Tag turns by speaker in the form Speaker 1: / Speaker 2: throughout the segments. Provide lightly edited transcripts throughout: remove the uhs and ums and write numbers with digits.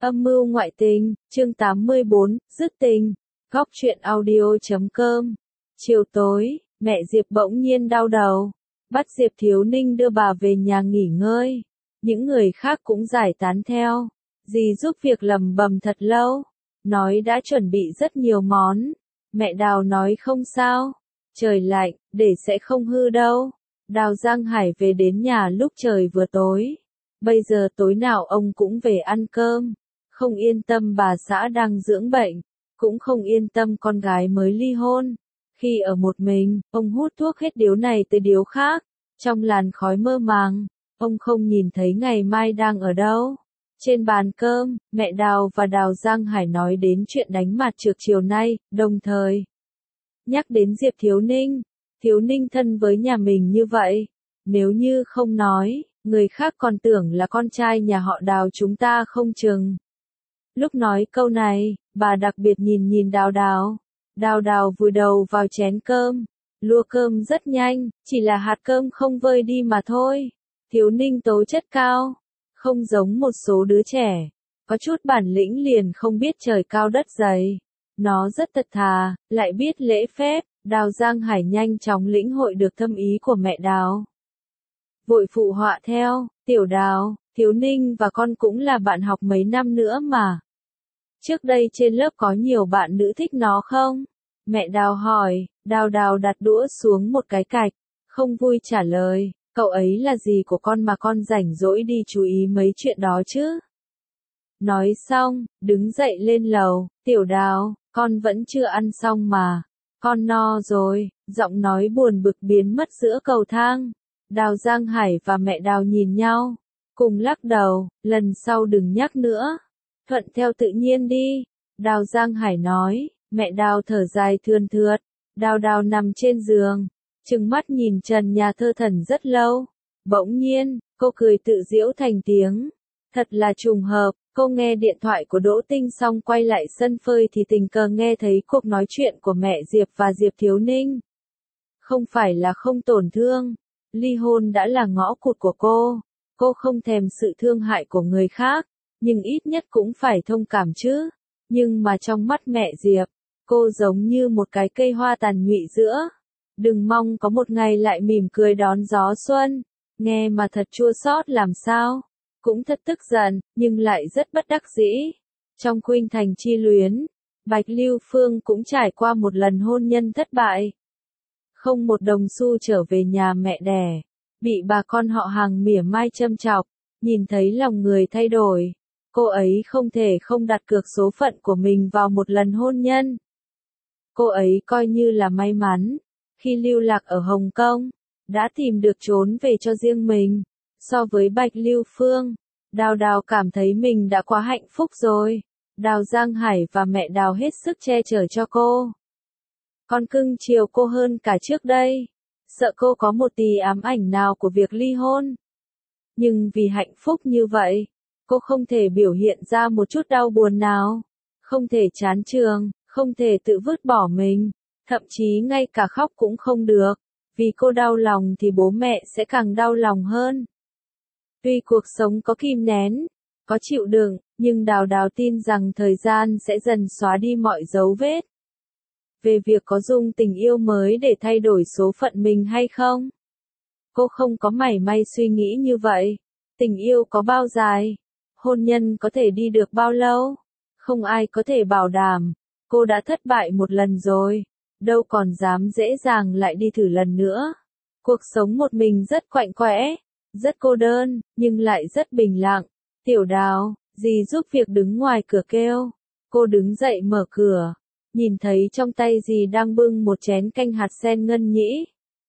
Speaker 1: Âm mưu ngoại tình, chương 84, dứt tình. Góc truyện audio.com. Chiều tối, mẹ Diệp bỗng nhiên đau đầu, bắt Diệp Thiếu Ninh đưa bà về nhà nghỉ ngơi. Những người khác cũng giải tán theo. Dì giúp việc lẩm bẩm thật lâu, nói đã chuẩn bị rất nhiều món. Mẹ Đào nói không sao, trời lạnh, để sẽ không hư đâu. Đào Giang Hải về đến nhà lúc trời vừa tối. Bây giờ tối nào ông cũng về ăn cơm. Không yên tâm bà xã đang dưỡng bệnh, cũng không yên tâm con gái mới ly hôn. Khi ở một mình, ông hút thuốc hết điếu này tới điếu khác, trong làn khói mơ màng, ông không nhìn thấy ngày mai đang ở đâu. Trên bàn cơm, mẹ Đào và Đào Giang Hải nói đến chuyện đánh mặt trược chiều nay, đồng thời nhắc đến Diệp Thiếu Ninh. Thiếu Ninh thân với nhà mình như vậy, nếu như không nói, người khác còn tưởng là con trai nhà họ Đào chúng ta không chừng. Lúc nói câu này, bà đặc biệt nhìn nhìn Đào Đào. Đào Đào vùi đầu vào chén cơm. Lua cơm rất nhanh, chỉ là hạt cơm không vơi đi mà thôi. Thiếu Ninh tố chất cao, không giống một số đứa trẻ, có chút bản lĩnh liền không biết trời cao đất dày. Nó rất thật thà, lại biết lễ phép. Đào Giang Hải nhanh chóng lĩnh hội được thâm ý của mẹ Đào. Vội phụ họa theo, tiểu Đào, Thiếu Ninh và con cũng là bạn học mấy năm nữa mà. Trước đây trên lớp có nhiều bạn nữ thích nó không? Mẹ Đào hỏi. Đào Đào đặt đũa xuống một cái cạch, không vui trả lời, cậu ấy là gì của con mà con rảnh rỗi đi chú ý mấy chuyện đó chứ? Nói xong, đứng dậy lên lầu, tiểu Đào, con vẫn chưa ăn xong mà. Con no rồi, giọng nói buồn bực biến mất giữa cầu thang. Đào Giang Hải và mẹ Đào nhìn nhau, cùng lắc đầu, lần sau đừng nhắc nữa. Thuận theo tự nhiên đi. Đào Giang Hải nói. Mẹ Đào thở dài thườn thượt. Đào Đào nằm trên giường, trừng mắt nhìn trần nhà thơ thẩn rất lâu. Bỗng nhiên, cô cười tự giễu thành tiếng. Thật là trùng hợp, cô nghe điện thoại của Đỗ Tinh xong quay lại sân phơi thì tình cờ nghe thấy cuộc nói chuyện của mẹ Diệp và Diệp Thiếu Ninh. Không phải là không tổn thương, ly hôn đã là ngõ cụt của cô không thèm sự thương hại của người khác, nhưng ít nhất cũng phải thông cảm chứ. Nhưng mà trong mắt mẹ Diệp, cô giống như một cái cây hoa tàn nhụy giữa. Đừng mong có một ngày lại mỉm cười đón gió xuân. Nghe mà thật chua xót làm sao. Cũng thật tức giận, nhưng lại rất bất đắc dĩ. Trong khuynh thành chi luyến, Bạch Lưu Phương cũng trải qua một lần hôn nhân thất bại. Không một đồng xu trở về nhà mẹ đẻ, bị bà con họ hàng mỉa mai châm chọc, nhìn thấy lòng người thay đổi. Cô ấy không thể không đặt cược số phận của mình vào một lần hôn nhân. Cô ấy coi như là may mắn, khi lưu lạc ở Hồng Kông, đã tìm được trốn về cho riêng mình. So với Bạch Lưu Phương, Đào Đào cảm thấy mình đã quá hạnh phúc rồi. Đào Giang Hải và mẹ Đào hết sức che chở cho cô. Con cưng chiều cô hơn cả trước đây, sợ cô có một tí ám ảnh nào của việc ly hôn. Nhưng vì hạnh phúc như vậy, cô không thể biểu hiện ra một chút đau buồn nào, không thể chán trường, không thể tự vứt bỏ mình, thậm chí ngay cả khóc cũng không được, vì cô đau lòng thì bố mẹ sẽ càng đau lòng hơn. Tuy cuộc sống có kìm nén, có chịu đựng, nhưng Đào Đào tin rằng thời gian sẽ dần xóa đi mọi dấu vết. Về việc có dùng tình yêu mới để thay đổi số phận mình hay không? Cô không có mảy may suy nghĩ như vậy. Tình yêu có bao dài? Hôn nhân có thể đi được bao lâu? Không ai có thể bảo đảm. Cô đã thất bại một lần rồi, đâu còn dám dễ dàng lại đi thử lần nữa. Cuộc sống một mình rất quạnh quẽ, rất cô đơn, nhưng lại rất bình lặng. Tiểu Đào, dì giúp việc đứng ngoài cửa kêu. Cô đứng dậy mở cửa, nhìn thấy trong tay dì đang bưng một chén canh hạt sen ngân nhĩ.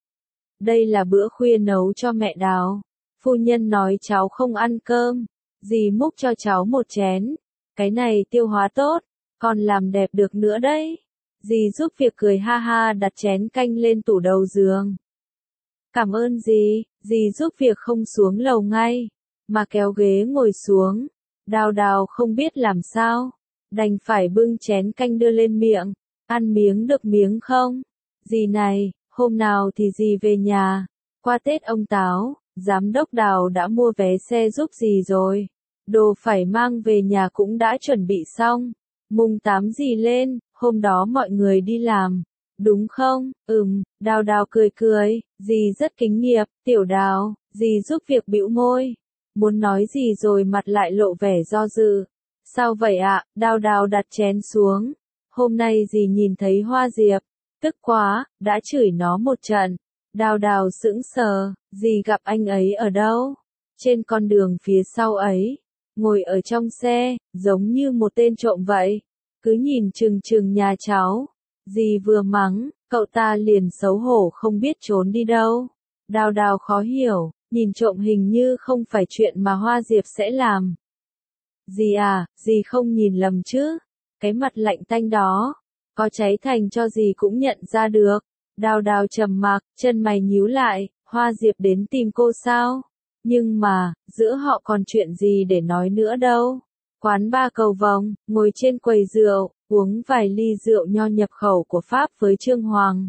Speaker 1: Đây là bữa khuya nấu cho mẹ Đào. Phu nhân nói cháu không ăn cơm, dì múc cho cháu một chén. Cái này tiêu hóa tốt, còn làm đẹp được nữa đấy. Dì giúp việc cười ha ha đặt chén canh lên tủ đầu giường. Cảm ơn dì giúp việc không xuống lầu ngay, mà kéo ghế ngồi xuống. Đào Đào không biết làm sao, đành phải bưng chén canh đưa lên miệng. Ăn miếng được miếng không? Dì này, hôm nào thì dì về nhà. Qua Tết ông Táo, giám đốc Đào đã mua vé xe giúp dì rồi. đồ phải mang về nhà cũng đã chuẩn bị xong. Mùng 8 dì lên, hôm đó mọi người đi làm, đúng không? Đào Đào cười cười, dì rất kính nghiệp, Tiểu Đào, dì giúp việc bĩu môi. Muốn nói gì rồi mặt lại lộ vẻ do dự. Sao vậy ạ? Đào Đào đặt chén xuống. Hôm nay dì nhìn thấy Hoa Diệp, tức quá, đã chửi nó một trận. Đào Đào sững sờ, dì gặp anh ấy ở đâu? Trên con đường phía sau ấy, ngồi ở trong xe, giống như một tên trộm vậy. Cứ nhìn chừng chừng nhà cháu. Dì vừa mắng, cậu ta liền xấu hổ không biết trốn đi đâu. Đào Đào khó hiểu, nhìn trộm hình như không phải chuyện mà Hoa Diệp sẽ làm. Dì à, dì không nhìn lầm chứ? Cái mặt lạnh tanh đó, có cháy thành cho dì cũng nhận ra được. Đào Đào trầm mặc, chân mày nhíu lại, Hoa Diệp đến tìm cô sao? Nhưng mà, giữa họ còn chuyện gì để nói nữa đâu. Quán ba Cầu Vồng, ngồi trên quầy rượu, uống vài ly rượu nho nhập khẩu của Pháp với Trương Hoàng.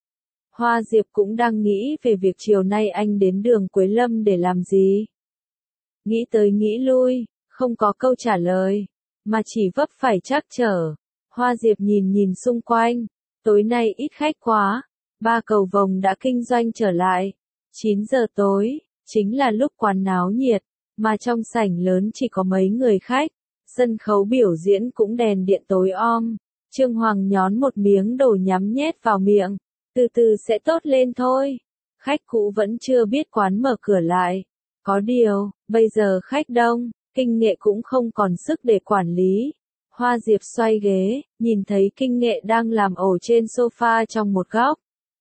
Speaker 1: Hoa Diệp cũng đang nghĩ về việc chiều nay anh đến đường Quế Lâm để làm gì. Nghĩ tới nghĩ lui, không có câu trả lời, mà chỉ vấp phải trắc trở. Hoa Diệp nhìn nhìn xung quanh, tối nay ít khách quá, ba Cầu Vồng đã kinh doanh trở lại. 9 giờ tối, chính là lúc quán náo nhiệt, mà trong sảnh lớn chỉ có mấy người khách. Sân khấu biểu diễn cũng đèn điện tối om. Trương Hoàng nhón một miếng đồ nhắm nhét vào miệng. Từ từ sẽ tốt lên thôi. Khách cũ vẫn chưa biết quán mở cửa lại. Có điều, bây giờ khách đông, Kinh Nghệ cũng không còn sức để quản lý. Hoa Diệp xoay ghế, nhìn thấy Kinh Nghệ đang làm ổ trên sofa trong một góc.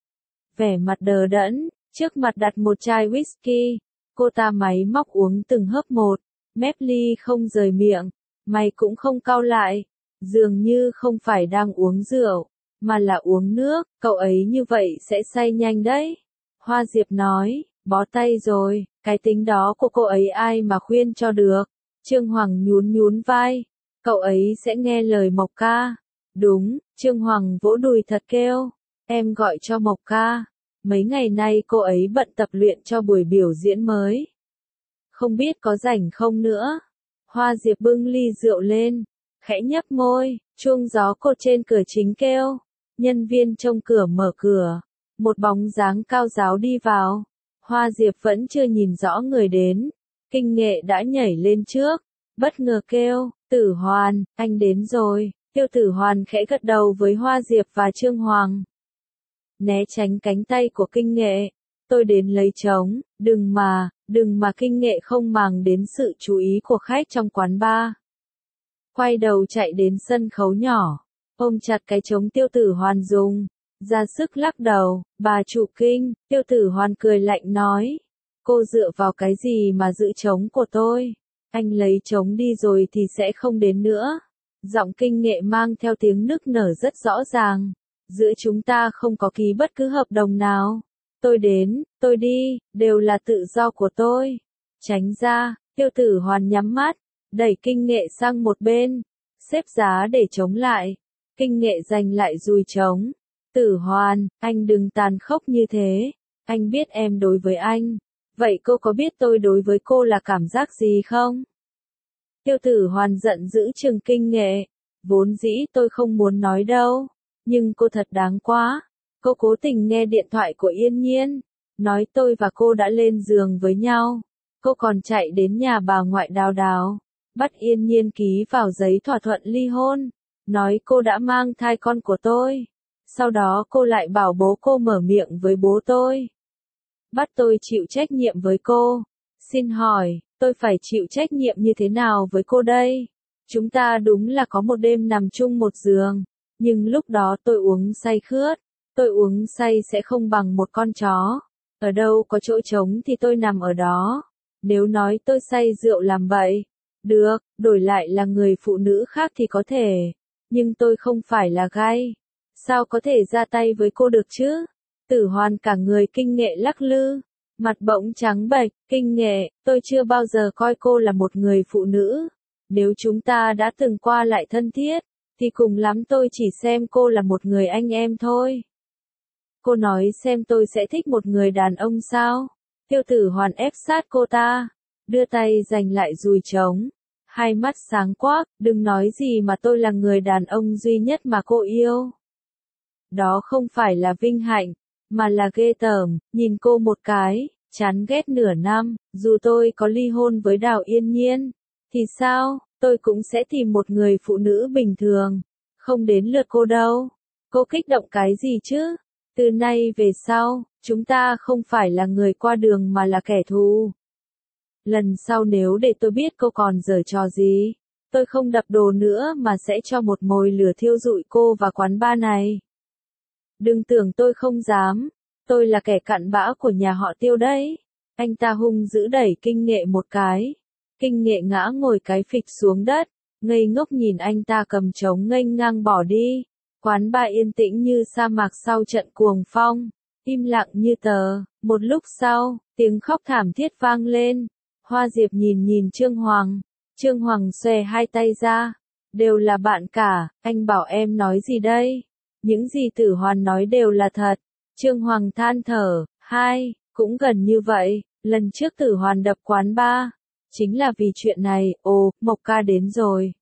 Speaker 1: Vẻ mặt đờ đẫn, trước mặt đặt một chai whisky. Cô ta máy móc uống từng hớp một, mép ly không rời miệng. Mày cũng không cau lại, dường như không phải đang uống rượu, mà là uống nước, cậu ấy như vậy sẽ say nhanh đấy. Hoa Diệp nói, bó tay rồi, cái tính đó của cô ấy ai mà khuyên cho được. Trương Hoàng nhún nhún vai, cậu ấy sẽ nghe lời Mộc ca. Đúng, Trương Hoàng vỗ đùi thật kêu, em gọi cho Mộc ca. Mấy ngày nay cô ấy bận tập luyện cho buổi biểu diễn mới. Không biết có rảnh không nữa. Hoa Diệp bưng ly rượu lên, khẽ nhấp môi, chuông gió cột trên cửa chính kêu. Nhân viên trông cửa mở cửa, một bóng dáng cao ráo đi vào. Hoa Diệp vẫn chưa nhìn rõ người đến. Kinh Nghệ đã nhảy lên trước, bất ngờ kêu, Tử Hoàn, anh đến rồi. Tiêu Tử Hoàn khẽ gật đầu với Hoa Diệp và Trương Hoàng. Né tránh cánh tay của Kinh Nghệ. Tôi đến lấy trống, đừng mà Kinh Nghệ không màng đến sự chú ý của khách trong quán bar. Quay đầu chạy đến sân khấu nhỏ, ôm chặt cái trống Tiêu Tử Hoàn dùng, ra sức lắc đầu, bà chủ Kinh. Tiêu Tử Hoàn cười lạnh nói, cô dựa vào cái gì mà giữ trống của tôi, anh lấy trống đi rồi thì sẽ không đến nữa. Giọng Kinh Nghệ mang theo tiếng nức nở rất rõ ràng, giữa chúng ta không có ký bất cứ hợp đồng nào. Tôi đến, tôi đi, đều là tự do của tôi. Tránh ra, Tiêu Tử Hoàn nhắm mắt, đẩy Kinh Nghệ sang một bên, xếp giá để chống lại. Kinh Nghệ giành lại dùi trống. Tử Hoàn, anh đừng tàn khốc như thế. Anh biết em đối với anh. Vậy cô có biết tôi đối với cô là cảm giác gì không? Tiêu Tử Hoàn giận dữ trừng Kinh Nghệ. Vốn dĩ tôi không muốn nói đâu. Nhưng cô thật đáng quá. Cô cố tình nghe điện thoại của Yên Nhiên, nói tôi và cô đã lên giường với nhau. Cô còn chạy đến nhà bà ngoại Đào Đào, bắt Yên Nhiên ký vào giấy thỏa thuận ly hôn, nói cô đã mang thai con của tôi. Sau đó cô lại bảo bố cô mở miệng với bố tôi. Bắt tôi chịu trách nhiệm với cô. Xin hỏi, tôi phải chịu trách nhiệm như thế nào với cô đây? Chúng ta đúng là có một đêm nằm chung một giường, nhưng lúc đó tôi uống say khướt. Tôi uống say sẽ không bằng một con chó. Ở đâu có chỗ trống thì tôi nằm ở đó. Nếu nói tôi say rượu làm bậy, được, đổi lại là người phụ nữ khác thì có thể. Nhưng tôi không phải là gay. Sao có thể ra tay với cô được chứ? Tử Hoàn cả người Kinh Nghệ lắc lư. Mặt bỗng trắng bệch, Kinh Nghệ, tôi chưa bao giờ coi cô là một người phụ nữ. Nếu chúng ta đã từng qua lại thân thiết, thì cùng lắm tôi chỉ xem cô là một người anh em thôi. Cô nói xem tôi sẽ thích một người đàn ông sao? Tiêu Tử Hoàn ép sát cô ta, đưa tay giành lại dùi trống. hai mắt sáng quắc, đừng nói gì mà tôi là người đàn ông duy nhất mà cô yêu. Đó không phải là vinh hạnh, mà là ghê tởm, nhìn cô một cái, chán ghét nửa năm, dù tôi có ly hôn với Đào Yên Nhiên, thì sao, tôi cũng sẽ tìm một người phụ nữ bình thường, không đến lượt cô đâu. Cô kích động cái gì chứ? Từ nay về sau, chúng ta không phải là người qua đường mà là kẻ thù. Lần sau nếu để tôi biết cô còn giở trò gì, tôi không đập đồ nữa mà sẽ cho một mồi lửa thiêu rụi cô và quán bar này. Đừng tưởng tôi không dám, tôi là kẻ cặn bã của nhà họ Tiêu đấy. Anh ta hung dữ đẩy Kinh Nghệ một cái. Kinh Nghệ ngã ngồi cái phịch xuống đất, ngây ngốc nhìn anh ta cầm trống nghênh ngang bỏ đi. Quán bar yên tĩnh như sa mạc sau trận cuồng phong, im lặng như tờ. Một lúc sau, tiếng khóc thảm thiết vang lên. Hoa Diệp nhìn nhìn Trương Hoàng. Trương Hoàng xòe hai tay ra. Đều là bạn cả, anh bảo em nói gì đây? Những gì Tử Hoàn nói đều là thật. Trương Hoàng than thở, cũng gần như vậy, lần trước Tử Hoàn đập quán bar, chính là vì chuyện này. Ồ, Mộc ca đến rồi.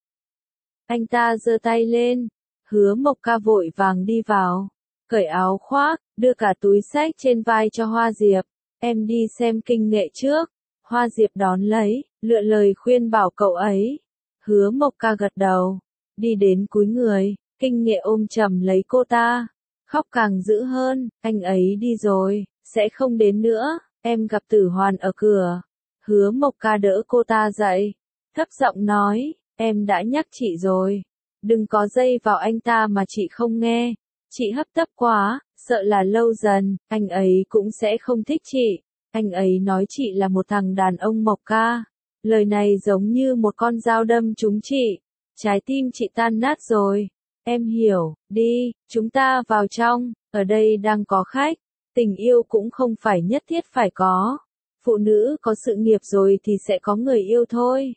Speaker 1: Anh ta giơ tay lên, Hứa Mộc ca vội vàng đi vào, cởi áo khoác, đưa cả túi xách trên vai cho Hoa Diệp. Em đi xem Kinh Nghệ trước. Hoa Diệp đón lấy, lựa lời khuyên bảo cậu ấy. Hứa Mộc ca gật đầu, đi đến cúi người, Kinh Nghệ ôm chầm lấy cô ta, khóc càng dữ hơn. Anh ấy đi rồi, sẽ không đến nữa, em gặp Tử Hoàn ở cửa. Hứa Mộc ca đỡ cô ta dậy, thấp giọng nói, em đã nhắc chị rồi, đừng có dây vào anh ta mà chị không nghe. Chị hấp tấp quá, sợ là lâu dần, anh ấy cũng sẽ không thích chị. Anh ấy nói chị là một thằng đàn ông. Mộc ca. Lời này giống như một con dao đâm trúng chị. Trái tim chị tan nát rồi. Em hiểu, đi, chúng ta vào trong, ở đây đang có khách. Tình yêu cũng không phải nhất thiết phải có. Phụ nữ có sự nghiệp rồi thì sẽ có người yêu thôi.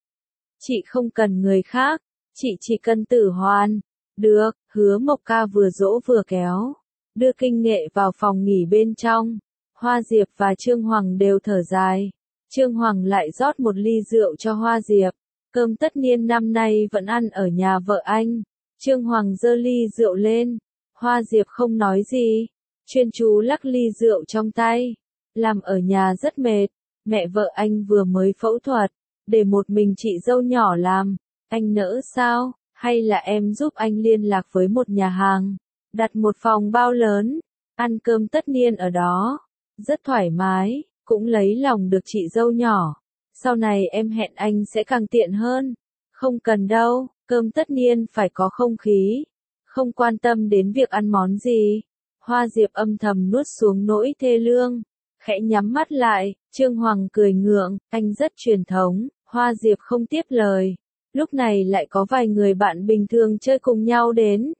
Speaker 1: Chị không cần người khác, chị chỉ cần Tử Hoàn. Được, Hứa Mộc ca vừa dỗ vừa kéo, đưa Kinh Nghệ vào phòng nghỉ bên trong. Hoa Diệp và Trương Hoàng đều thở dài. Trương Hoàng lại rót một ly rượu cho Hoa Diệp. Cơm tất niên năm nay vẫn ăn ở nhà vợ anh. Trương Hoàng giơ ly rượu lên. Hoa Diệp không nói gì, chuyên chú lắc ly rượu trong tay. Làm ở nhà rất mệt, mẹ vợ anh vừa mới phẫu thuật, để một mình chị dâu nhỏ làm. Anh nỡ sao, hay là em giúp anh liên lạc với một nhà hàng, đặt một phòng bao lớn, ăn cơm tất niên ở đó. Rất thoải mái, cũng lấy lòng được chị dâu nhỏ. Sau này em hẹn anh sẽ càng tiện hơn. Không cần đâu, cơm tất niên phải có không khí. Không quan tâm đến việc ăn món gì. Hoa Diệp âm thầm nuốt xuống nỗi thê lương, khẽ nhắm mắt lại. Trương Hoàng cười ngượng, anh rất truyền thống. Hoa Diệp không tiếp lời. Lúc này lại có vài người bạn bình thường chơi cùng nhau đến.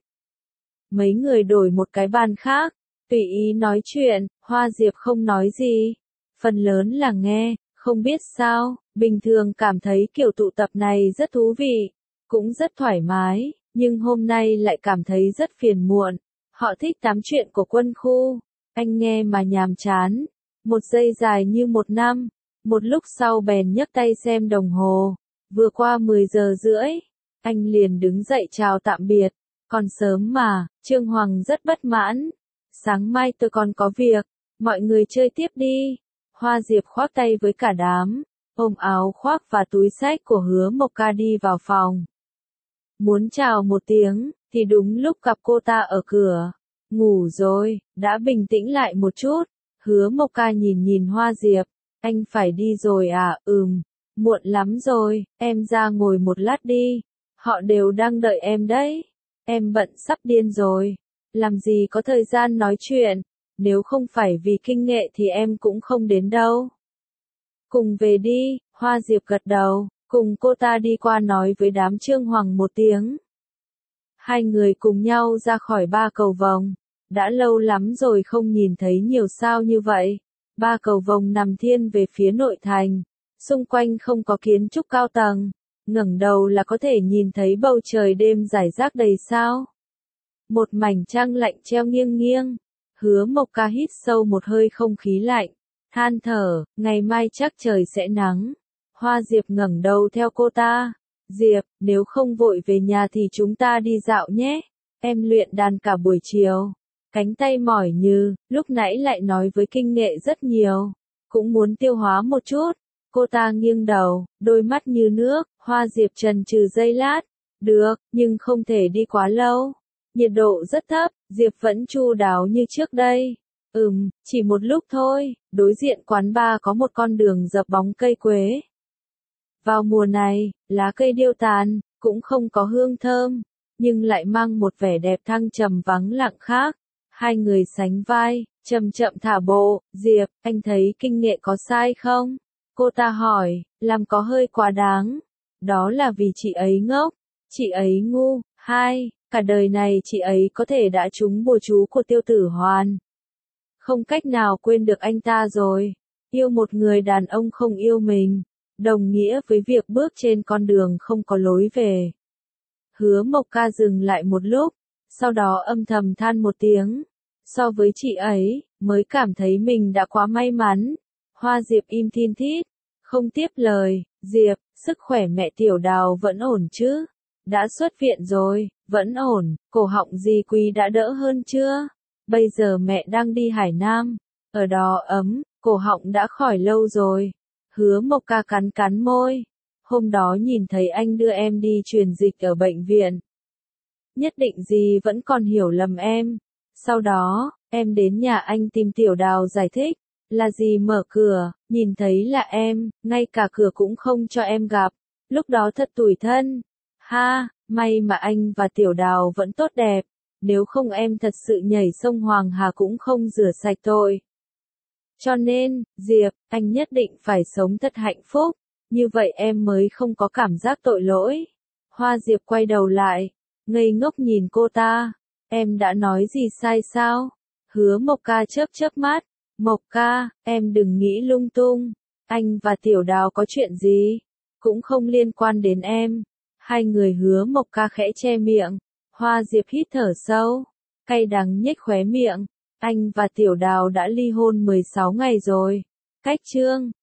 Speaker 1: Mấy người đổi một cái bàn khác, tùy ý nói chuyện. Hoa Diệp không nói gì, phần lớn là nghe. Không biết sao, bình thường cảm thấy kiểu tụ tập này rất thú vị, cũng rất thoải mái, nhưng hôm nay lại cảm thấy rất phiền muộn. Họ thích tám chuyện của quân khu, anh nghe mà nhàm chán. Một giây dài như một năm. Một lúc sau bèn nhấc tay xem đồng hồ, vừa qua 10 giờ rưỡi. Anh liền đứng dậy chào tạm biệt. Còn sớm mà. Trương Hoàng rất bất mãn. Sáng mai tôi còn có việc, mọi người chơi tiếp đi. Hoa Diệp khoác tay với cả đám, ôm áo khoác và túi xách của Hứa Mộc ca đi vào phòng. Muốn chào một tiếng, thì đúng lúc gặp cô ta ở cửa. Ngủ rồi, đã bình tĩnh lại một chút. Hứa Mộc ca nhìn nhìn Hoa Diệp, anh phải đi rồi à? Muộn lắm rồi, em ra ngồi một lát đi. Họ đều đang đợi em đấy. Em bận sắp điên rồi, làm gì có thời gian nói chuyện. Nếu không phải vì Kinh Nghệ thì em cũng không đến đâu. Cùng về đi. Hoa Diệp gật đầu, cùng cô ta đi qua nói với đám Trương Hoàng một tiếng. Hai người cùng nhau ra khỏi Ba Cầu Vồng. Đã lâu lắm rồi không nhìn thấy nhiều sao như vậy. Ba Cầu Vồng nằm thiên về phía nội thành, xung quanh không có kiến trúc cao tầng. Ngẩng đầu là có thể nhìn thấy bầu trời đêm rải rác đầy sao. Một mảnh trăng lạnh treo nghiêng nghiêng. Hứa Mộc ca hít sâu một hơi không khí lạnh, than thở, ngày mai chắc trời sẽ nắng. Hoa Diệp ngẩng đầu theo cô ta. Diệp, nếu không vội về nhà thì chúng ta đi dạo nhé. Em luyện đàn cả buổi chiều. Cánh tay mỏi như, lúc nãy lại nói với kinh nghệ rất nhiều. Cũng muốn tiêu hóa một chút. Cô ta nghiêng đầu, đôi mắt như nước. Hoa Diệp chần chừ giây lát. Được, nhưng không thể đi quá lâu. Nhiệt độ rất thấp, Diệp vẫn chu đáo như trước đây. Chỉ một lúc thôi. Đối diện quán bar có một con đường dập bóng cây quế. Vào mùa này, lá cây điêu tàn, cũng không có hương thơm, nhưng lại mang một vẻ đẹp thăng trầm vắng lặng khác. Hai người sánh vai, chậm chậm thả bộ. Diệp, anh thấy kinh nghệ có sai không? Cô ta hỏi, làm có hơi quá đáng. Đó là vì chị ấy ngốc, chị ấy ngu. Hai, cả đời này chị ấy có thể đã trúng bùa chú của Tiêu Tử Hoàn. Không cách nào quên được anh ta rồi. Yêu một người đàn ông không yêu mình, đồng nghĩa với việc bước trên con đường không có lối về. Hứa Mộc Ca dừng lại một lúc, sau đó âm thầm than một tiếng. So với chị ấy, mới cảm thấy mình đã quá may mắn. Hoa Diệp im thin thít, không tiếp lời. Diệp, sức khỏe mẹ Tiểu Đào vẫn ổn chứ? Đã xuất viện rồi, vẫn ổn. Cổ họng Di Quý đã đỡ hơn chưa? Bây giờ mẹ đang đi Hải Nam, ở đó ấm, cổ họng đã khỏi lâu rồi. Hứa Mộc Ca cắn cắn môi. Hôm đó nhìn thấy anh đưa em đi truyền dịch ở bệnh viện. Nhất định gì vẫn còn hiểu lầm em. Sau đó, em đến nhà anh tìm Tiểu Đào giải thích. Là gì mở cửa, nhìn thấy là em, ngay cả cửa cũng không cho em gặp. Lúc đó thật tủi thân. Ha, may mà anh và Tiểu Đào vẫn tốt đẹp. Nếu không em thật sự nhảy sông Hoàng Hà cũng không rửa sạch tội. Cho nên, Diệp, anh nhất định phải sống thật hạnh phúc. Như vậy em mới không có cảm giác tội lỗi. Hoa Diệp quay đầu lại, ngây ngốc nhìn cô ta. Em đã nói gì sai sao? Hứa Mộc Ca chớp chớp mắt. Mộc Ca, em đừng nghĩ lung tung. Anh và Tiểu Đào có chuyện gì? Cũng không liên quan đến em. Hai người Hứa Mộc Ca khẽ che miệng. Hoa Diệp hít thở sâu, cay đắng nhếch khóe miệng. Anh và Tiểu Đào đã ly hôn 16 ngày rồi. Cách chương